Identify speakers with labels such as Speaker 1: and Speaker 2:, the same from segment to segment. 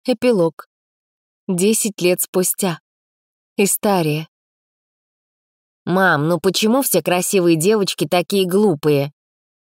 Speaker 1: Эпилог. 10 лет спустя. Истария. «Мам, ну почему все красивые девочки такие глупые?»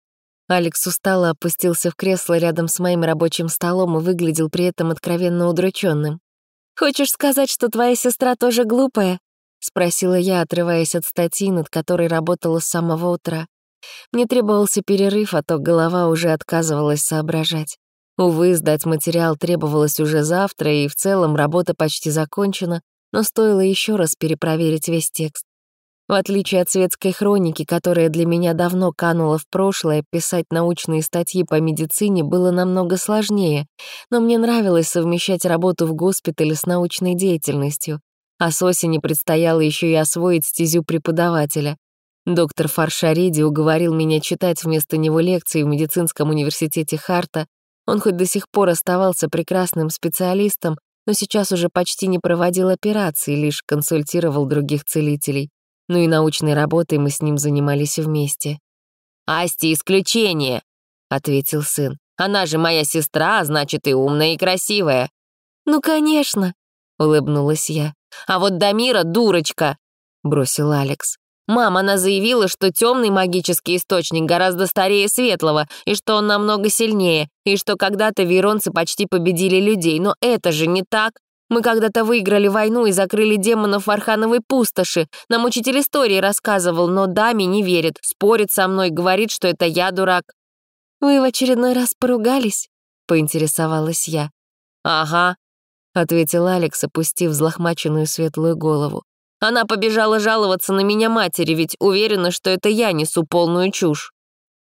Speaker 1: Алекс устало опустился в кресло рядом с моим рабочим столом и выглядел при этом откровенно удрученным. «Хочешь сказать, что твоя сестра тоже глупая?» — спросила я, отрываясь от статьи, над которой работала с самого утра. Мне требовался перерыв, а то голова уже отказывалась соображать. Увы, сдать материал требовалось уже завтра, и в целом работа почти закончена, но стоило еще раз перепроверить весь текст. В отличие от светской хроники, которая для меня давно канула в прошлое, писать научные статьи по медицине было намного сложнее, но мне нравилось совмещать работу в госпитале с научной деятельностью, а с осени предстояло еще и освоить стезю преподавателя. Доктор Фаршариди уговорил меня читать вместо него лекции в медицинском университете Харта. Он хоть до сих пор оставался прекрасным специалистом, но сейчас уже почти не проводил операций, лишь консультировал других целителей. Ну и научной работой мы с ним занимались вместе. «Асти исключение», — ответил сын. «Она же моя сестра, а значит и умная, и красивая». «Ну, конечно», — улыбнулась я. «А вот Дамира дурочка», — бросил Алекс. «Мам, она заявила, что темный магический источник гораздо старее светлого, и что он намного сильнее, и что когда-то вейронцы почти победили людей, но это же не так. Мы когда-то выиграли войну и закрыли демонов в Архановой пустоши. Нам учитель истории рассказывал, но Дами не верит, спорит со мной, говорит, что это я дурак». «Вы в очередной раз поругались?» — поинтересовалась я. «Ага», — ответил Алекс, опустив взлохмаченную светлую голову. «Она побежала жаловаться на меня матери, ведь уверена, что это я несу полную чушь».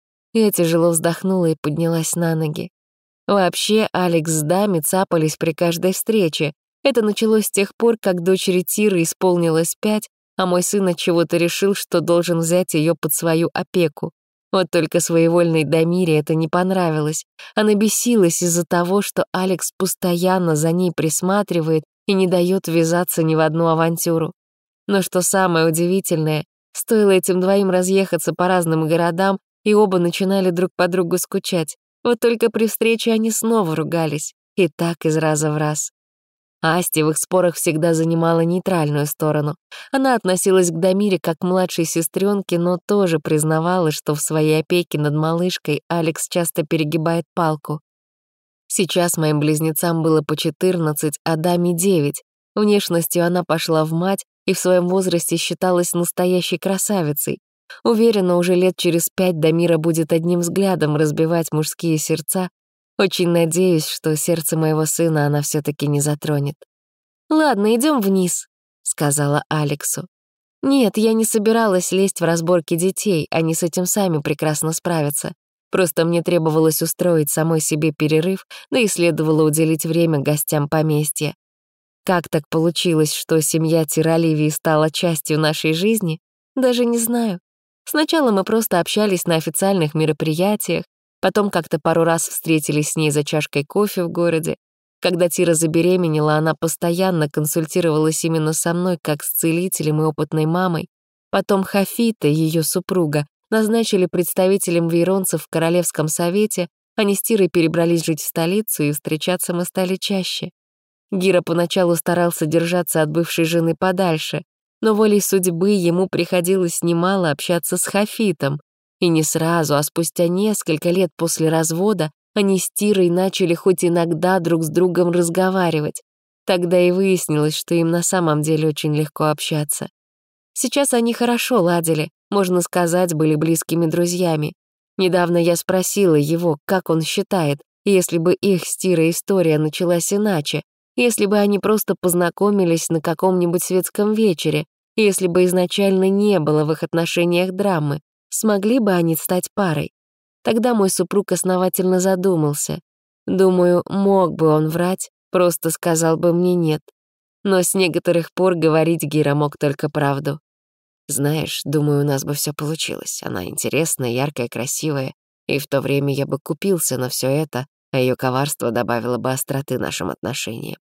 Speaker 1: Я тяжело вздохнула и поднялась на ноги. Вообще, Алекс с Дами цапались при каждой встрече. Это началось с тех пор, как дочери Тиры исполнилось 5, а мой сын отчего-то решил, что должен взять ее под свою опеку. Вот только своевольной Дамире это не понравилось. Она бесилась из-за того, что Алекс постоянно за ней присматривает и не дает ввязаться ни в одну авантюру. Но что самое удивительное, стоило этим двоим разъехаться по разным городам, и оба начинали друг по другу скучать. Вот только при встрече они снова ругались. И так из раза в раз. Асти в их спорах всегда занимала нейтральную сторону. Она относилась к Дамире как к младшей сестренке, но тоже признавала, что в своей опеке над малышкой Алекс часто перегибает палку. Сейчас моим близнецам было по 14, а Даме 9. Внешностью она пошла в мать и в своем возрасте считалась настоящей красавицей. Уверена, уже лет через 5 Дамира будет одним взглядом разбивать мужские сердца. Очень надеюсь, что сердце моего сына она все-таки не затронет. «Ладно, идем вниз», — сказала Алексу. Нет, я не собиралась лезть в разборки детей, они с этим сами прекрасно справятся. Просто мне требовалось устроить самой себе перерыв, да и следовало уделить время гостям поместья. Как так получилось, что семья Тираливии стала частью нашей жизни, даже не знаю. Сначала мы просто общались на официальных мероприятиях, потом как-то пару раз встретились с ней за чашкой кофе в городе. Когда Тира забеременела, она постоянно консультировалась именно со мной, как с целителем и опытной мамой. Потом Хафита, ее супруга, назначили представителем вейронцев в Королевском совете, они с Тирой перебрались жить в столицу, и встречаться мы стали чаще. Гира поначалу старался держаться от бывшей жены подальше, но волей судьбы ему приходилось немало общаться с Хафитом. И не сразу, а спустя несколько лет после развода они с Тирой начали хоть иногда друг с другом разговаривать. Тогда и выяснилось, что им на самом деле очень легко общаться. Сейчас они хорошо ладили, можно сказать, были близкими друзьями. Недавно я спросила его, как он считает, если бы их с Тирой история началась иначе, если бы они просто познакомились на каком-нибудь светском вечере, если бы изначально не было в их отношениях драмы, смогли бы они стать парой? Тогда мой супруг основательно задумался. Думаю, мог бы он врать, просто сказал бы мне нет. Но с некоторых пор говорить Гира мог только правду. «Знаешь, думаю, у нас бы все получилось. Она интересная, яркая, красивая. И в то время я бы купился на все это, а ее коварство добавило бы остроты нашим отношениям.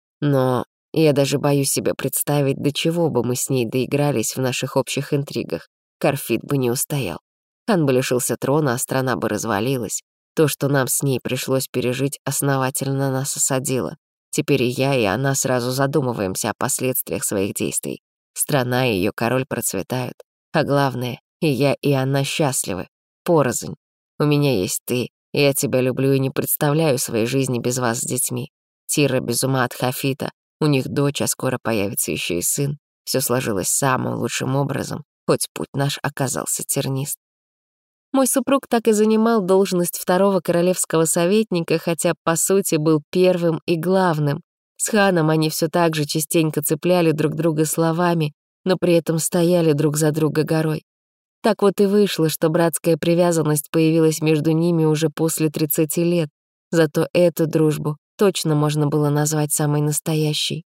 Speaker 1: Но я даже боюсь себе представить, до чего бы мы с ней доигрались в наших общих интригах. Карфит бы не устоял. Хан бы лишился трона, а страна бы развалилась. То, что нам с ней пришлось пережить, основательно нас осадило. Теперь и я, и она сразу задумываемся о последствиях своих действий. Страна и ее король процветают. А главное, и я, и она счастливы. Порознь. У меня есть ты, и я тебя люблю и не представляю своей жизни без вас с детьми. Тира без ума от Хафита. У них дочь, а скоро появится еще и сын. Все сложилось самым лучшим образом, хоть путь наш оказался тернист. Мой супруг так и занимал должность второго королевского советника, хотя, по сути, был первым и главным. С ханом они все так же частенько цепляли друг друга словами, но при этом стояли друг за друга горой. Так вот и вышло, что братская привязанность появилась между ними уже после 30 лет, зато эту дружбу точно можно было назвать самой настоящей.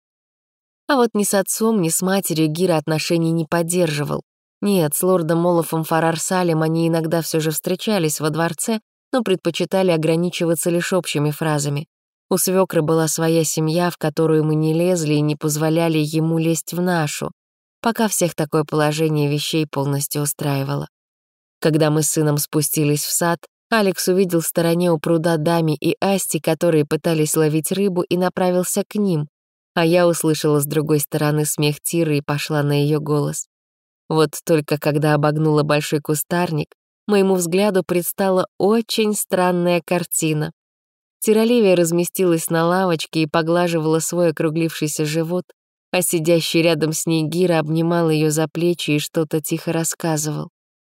Speaker 1: А вот ни с отцом, ни с матерью Гира отношений не поддерживал. Нет, с лордом Молофом Фарарсалем они иногда все же встречались во дворце, но предпочитали ограничиваться лишь общими фразами. У свекры была своя семья, в которую мы не лезли и не позволяли ему лезть в нашу, пока всех такое положение вещей полностью устраивало. Когда мы с сыном спустились в сад, Алекс увидел в стороне у пруда Дами и Асти, которые пытались ловить рыбу, и направился к ним, а я услышала с другой стороны смех Тиры и пошла на ее голос. Вот только когда обогнула большой кустарник, моему взгляду предстала очень странная картина. Тиролевия разместилась на лавочке и поглаживала свой округлившийся живот, а сидящий рядом с ней Гира обнимал ее за плечи и что-то тихо рассказывал.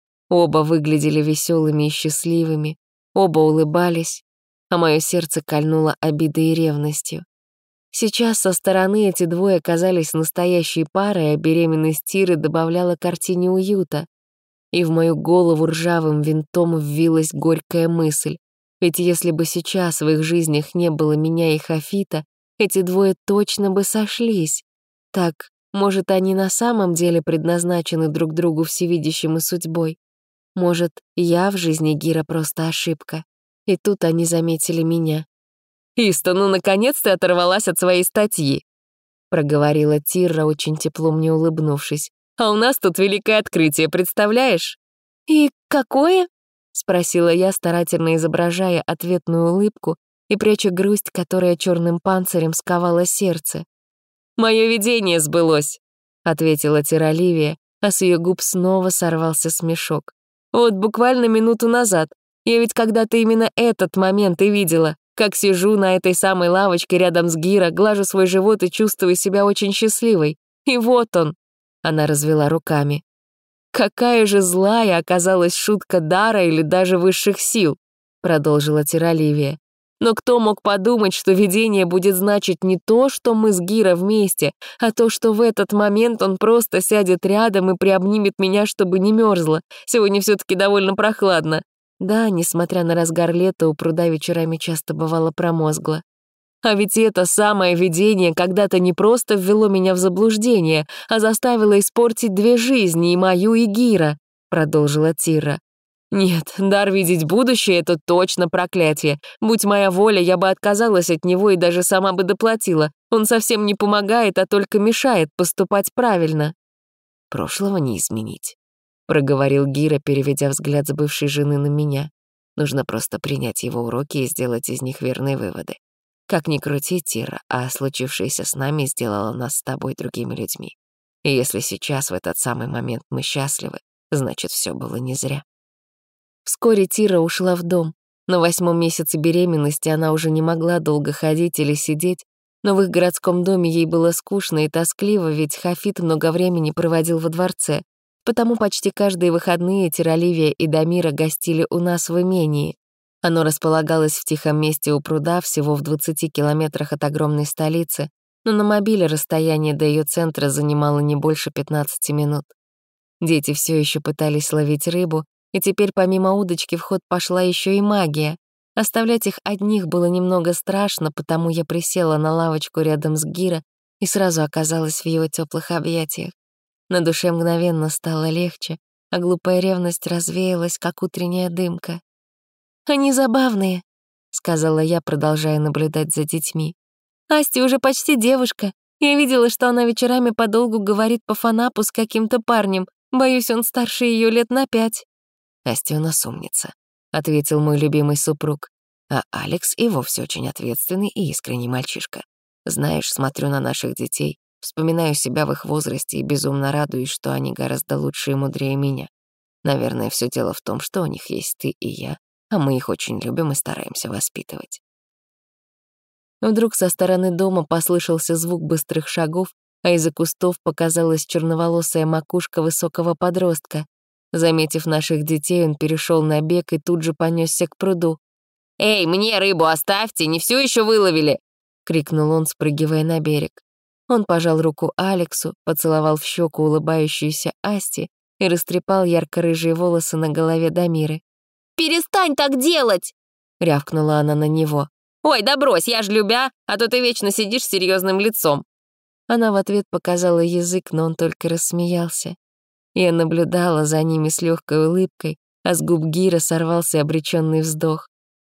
Speaker 1: Оба выглядели веселыми и счастливыми, оба улыбались, а мое сердце кольнуло обидой и ревностью. Сейчас со стороны эти двое казались настоящей парой, а беременность Тиры добавляла картине уюта. И в мою голову ржавым винтом ввилась горькая мысль. Ведь если бы сейчас в их жизнях не было меня и Хафита, эти двое точно бы сошлись. Так, может, они на самом деле предназначены друг другу всевидящим и судьбой? Может, я в жизни Гира просто ошибка? И тут они заметили меня. «Иста, ну, наконец ты оторвалась от своей статьи», — проговорила Тирра, очень тепло мне улыбнувшись. «А у нас тут великое открытие, представляешь?» «И какое?» — спросила я, старательно изображая ответную улыбку и пряча грусть, которая черным панцирем сковала сердце. «Мое видение сбылось», — ответила Тиролевия, а с ее губ снова сорвался смешок. «Вот буквально минуту назад. Я ведь когда-то именно этот момент и видела, как сижу на этой самой лавочке рядом с Гира, глажу свой живот и чувствую себя очень счастливой. И вот он!» Она развела руками. «Какая же злая оказалась шутка дара или даже высших сил», продолжила Тиролевия. «Но кто мог подумать, что видение будет значить не то, что мы с Гира вместе, а то, что в этот момент он просто сядет рядом и приобнимет меня, чтобы не мерзла. Сегодня все-таки довольно прохладно». Да, несмотря на разгар лета, у пруда вечерами часто бывало промозгло. А ведь это самое видение когда-то не просто ввело меня в заблуждение, а заставило испортить две жизни, и мою, и Гира, продолжила Тира. Нет, дар видеть будущее — это точно проклятие. Будь моя воля, я бы отказалась от него и даже сама бы доплатила. Он совсем не помогает, а только мешает поступать правильно. Прошлого не изменить, проговорил Гира, переведя взгляд с бывшей жены на меня. Нужно просто принять его уроки и сделать из них верные выводы. Как ни крути, Тира, а случившееся с нами сделало нас с тобой другими людьми. И если сейчас, в этот самый момент, мы счастливы, значит, все было не зря. Вскоре Тира ушла в дом. На 8-м месяце беременности она уже не могла долго ходить или сидеть, но в их городском доме ей было скучно и тоскливо, ведь Хафит много времени проводил во дворце. Потому почти каждые выходные Тиролевия и Дамира гостили у нас в имении. Оно располагалось в тихом месте у пруда, всего в 20 километрах от огромной столицы, но на мобиле расстояние до ее центра занимало не больше 15 минут. Дети все еще пытались ловить рыбу, и теперь помимо удочки в ход пошла еще и магия. Оставлять их одних было немного страшно, потому я присела на лавочку рядом с Гира и сразу оказалась в его теплых объятиях. На душе мгновенно стало легче, а глупая ревность развеялась, как утренняя дымка. «Они забавные», — сказала я, продолжая наблюдать за детьми. «Асти уже почти девушка. Я видела, что она вечерами подолгу говорит по фанапу с каким-то парнем. Боюсь, он старше ее лет на 5. «Асти у нас умница», — ответил мой любимый супруг. «А Алекс и вовсе очень ответственный и искренний мальчишка. Знаешь, смотрю на наших детей, вспоминаю себя в их возрасте и безумно радуюсь, что они гораздо лучше и мудрее меня. Наверное, все дело в том, что у них есть ты и я, а мы их очень любим и стараемся воспитывать». Вдруг со стороны дома послышался звук быстрых шагов, а из-за кустов показалась черноволосая макушка высокого подростка. Заметив наших детей, он перешел на бег и тут же понесся к пруду. «Эй, мне рыбу оставьте, не всю еще выловили!» — крикнул он, спрыгивая на берег. Он пожал руку Алексу, поцеловал в щеку улыбающуюся Асти и растрепал ярко-рыжие волосы на голове Дамиры. «Перестань так делать!» — рявкнула она на него. «Ой, да брось, я ж любя, а то ты вечно сидишь с серьезным лицом». Она в ответ показала язык, но он только рассмеялся. Я наблюдала за ними с легкой улыбкой, а с губ Гира сорвался обреченный вздох.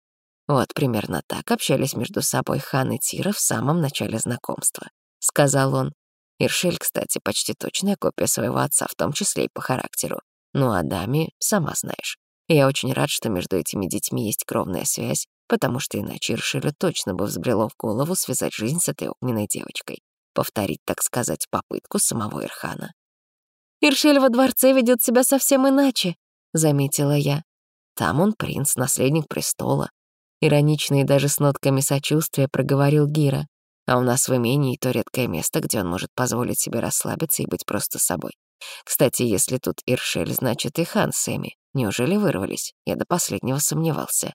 Speaker 1: «Вот примерно так общались между собой Хан и Тира в самом начале знакомства», — сказал он. Иршель, кстати, почти точная копия своего отца, в том числе и по характеру. Ну а Дами, сама знаешь. Я очень рад, что между этими детьми есть кровная связь, потому что иначе Иршелю точно бы взбрело в голову связать жизнь с этой огненной девочкой. Повторить, так сказать, попытку самого Ирхана. «Иршель во дворце ведет себя совсем иначе», — заметила я. «Там он принц, наследник престола». Иронично и даже с нотками сочувствия проговорил Гира. «А у нас в имении то редкое место, где он может позволить себе расслабиться и быть просто собой. Кстати, если тут Иршель, значит и Хан с Эми. Неужели вырвались? Я до последнего сомневался».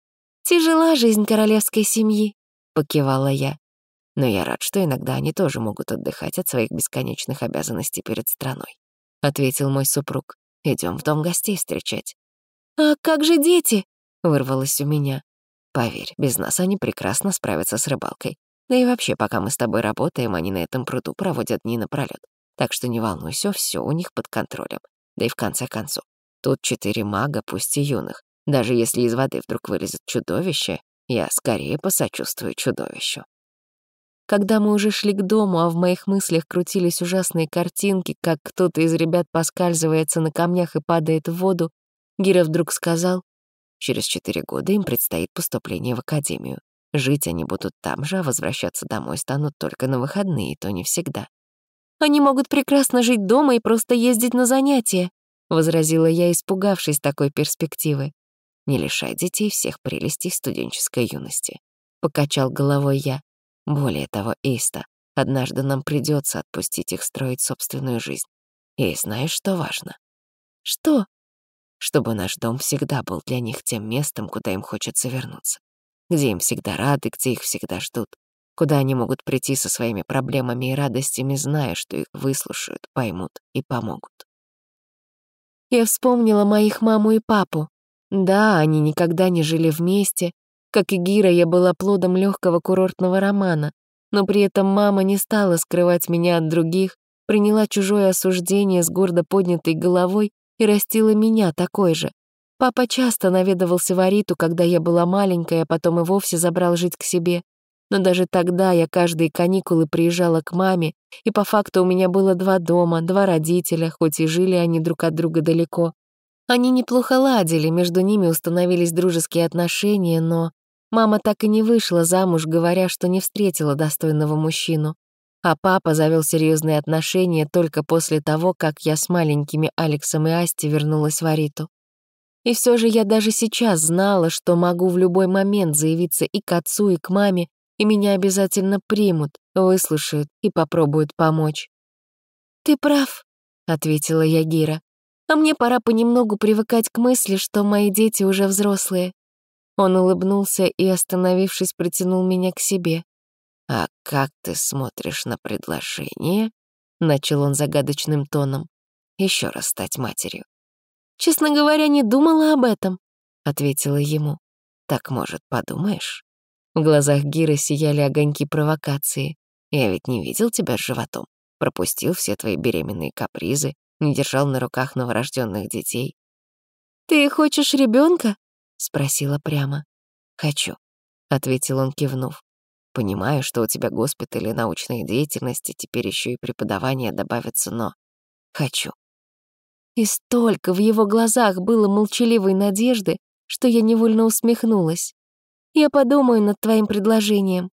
Speaker 1: «Тяжела жизнь королевской семьи», — покивала я. «Но я рад, что иногда они тоже могут отдыхать от своих бесконечных обязанностей перед страной», — ответил мой супруг. «Идем в дом гостей встречать». «А как же дети?» — вырвалось у меня. «Поверь, без нас они прекрасно справятся с рыбалкой. Да и вообще, пока мы с тобой работаем, они на этом пруду проводят дни напролёт. Так что не волнуйся, все у них под контролем. Да и в конце концов, тут 4 мага, пусть и юных. Даже если из воды вдруг вылезет чудовище, я скорее посочувствую чудовищу». Когда мы уже шли к дому, а в моих мыслях крутились ужасные картинки, как кто-то из ребят поскальзывается на камнях и падает в воду, Гира вдруг сказал: «Через 4 года им предстоит поступление в академию. Жить они будут там же, а возвращаться домой станут только на выходные, и то не всегда». «Они могут прекрасно жить дома и просто ездить на занятия», — возразила я, испугавшись такой перспективы. «Не лишай детей всех прелестей студенческой юности», — покачал головой я. «Более того, Эйста, однажды нам придется отпустить их строить собственную жизнь. И знаешь, что важно?» «Что?» «Чтобы наш дом всегда был для них тем местом, куда им хочется вернуться, где им всегда рады, где их всегда ждут, куда они могут прийти со своими проблемами и радостями, зная, что их выслушают, поймут и помогут». Я вспомнила моих маму и папу. Да, они никогда не жили вместе. Как и Гира, я была плодом легкого курортного романа, но при этом мама не стала скрывать меня от других, приняла чужое осуждение с гордо поднятой головой и растила меня такой же. Папа часто наведывался в Ариту, когда я была маленькая, а потом и вовсе забрал жить к себе. Но даже тогда я каждые каникулы приезжала к маме, и по факту у меня было 2 дома, 2 родителя, хоть и жили они друг от друга далеко. Они неплохо ладили, между ними установились дружеские отношения, но мама так и не вышла замуж, говоря, что не встретила достойного мужчину. А папа завел серьезные отношения только после того, как я с маленькими Алексом и Асти вернулась в Ариту. И все же я даже сейчас знала, что могу в любой момент заявиться и к отцу, и к маме, и меня обязательно примут, выслушают и попробуют помочь. «Ты прав», — ответила я Гира. «А мне пора понемногу привыкать к мысли, что мои дети уже взрослые». Он улыбнулся и, остановившись, притянул меня к себе. «А как ты смотришь на предложение?» — начал он загадочным тоном. «Еще раз стать матерью». «Честно говоря, не думала об этом», — ответила ему. «Так, может, подумаешь?» В глазах Гиры сияли огоньки провокации. «Я ведь не видел тебя с животом, пропустил все твои беременные капризы, не держал на руках новорожденных детей». «Ты хочешь ребенка? Спросила прямо. «Хочу», — ответил он, кивнув. «Понимаю, что у тебя госпиталь и научная деятельность, и теперь еще и преподавание добавится, но хочу». И столько в его глазах было молчаливой надежды, что я невольно усмехнулась. «Я подумаю над твоим предложением», —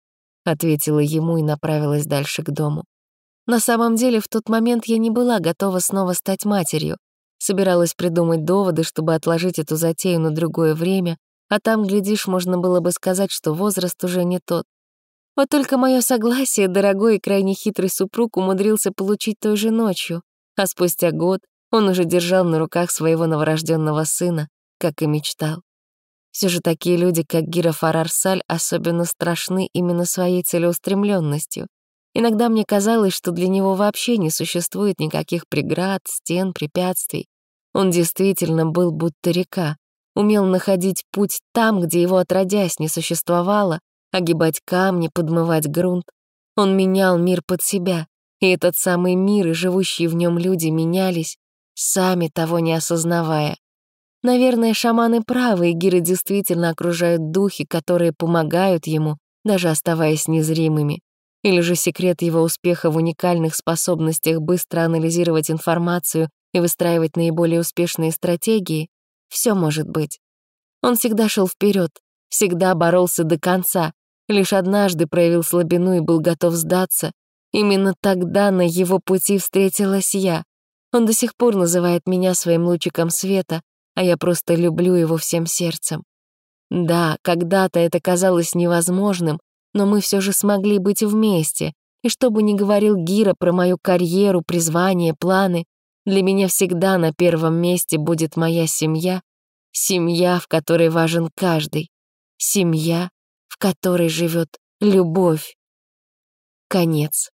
Speaker 1: ответила ему и направилась дальше к дому. На самом деле, в тот момент я не была готова снова стать матерью. Собиралась придумать доводы, чтобы отложить эту затею на другое время, а там, глядишь, можно было бы сказать, что возраст уже не тот. Вот только мое согласие дорогой и крайне хитрый супруг умудрился получить той же ночью, а спустя год он уже держал на руках своего новорожденного сына, как и мечтал. Все же такие люди, как Гира Фарарсаль, особенно страшны именно своей целеустремленностью. Иногда мне казалось, что для него вообще не существует никаких преград, стен, препятствий. Он действительно был будто река, умел находить путь там, где его отродясь не существовало, огибать камни, подмывать грунт. Он менял мир под себя, и этот самый мир и живущие в нем люди менялись, сами того не осознавая. Наверное, шаманы правы, и гиры действительно окружают духи, которые помогают ему, даже оставаясь незримыми. Или же секрет его успеха в уникальных способностях быстро анализировать информацию и выстраивать наиболее успешные стратегии? Все может быть. Он всегда шел вперед, всегда боролся до конца, лишь однажды проявил слабину и был готов сдаться. Именно тогда на его пути встретилась я. Он до сих пор называет меня своим лучиком света, а я просто люблю его всем сердцем. Да, когда-то это казалось невозможным, но мы все же смогли быть вместе, и что бы ни говорил Гира про мою карьеру, призвание, планы, для меня всегда на первом месте будет моя семья, семья, в которой важен каждый, семья, в которой живет любовь. Конец.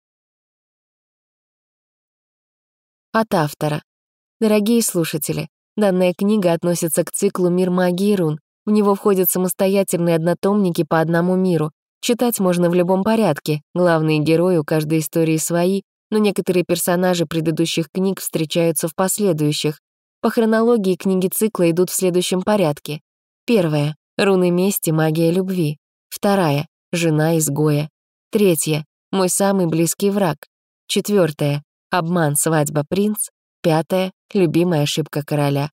Speaker 1: От автора. Дорогие слушатели, данная книга относится к циклу «Мир магии рун». В него входят самостоятельные однотомники по одному миру. Читать можно в любом порядке, главные герои у каждой истории свои, но некоторые персонажи предыдущих книг встречаются в последующих. По хронологии книги цикла идут в следующем порядке. 1. Руны мести, магия любви. 2. Жена изгоя. 3. Мой самый близкий враг. 4. Обман, свадьба, принц. 5. Любимая ошибка короля.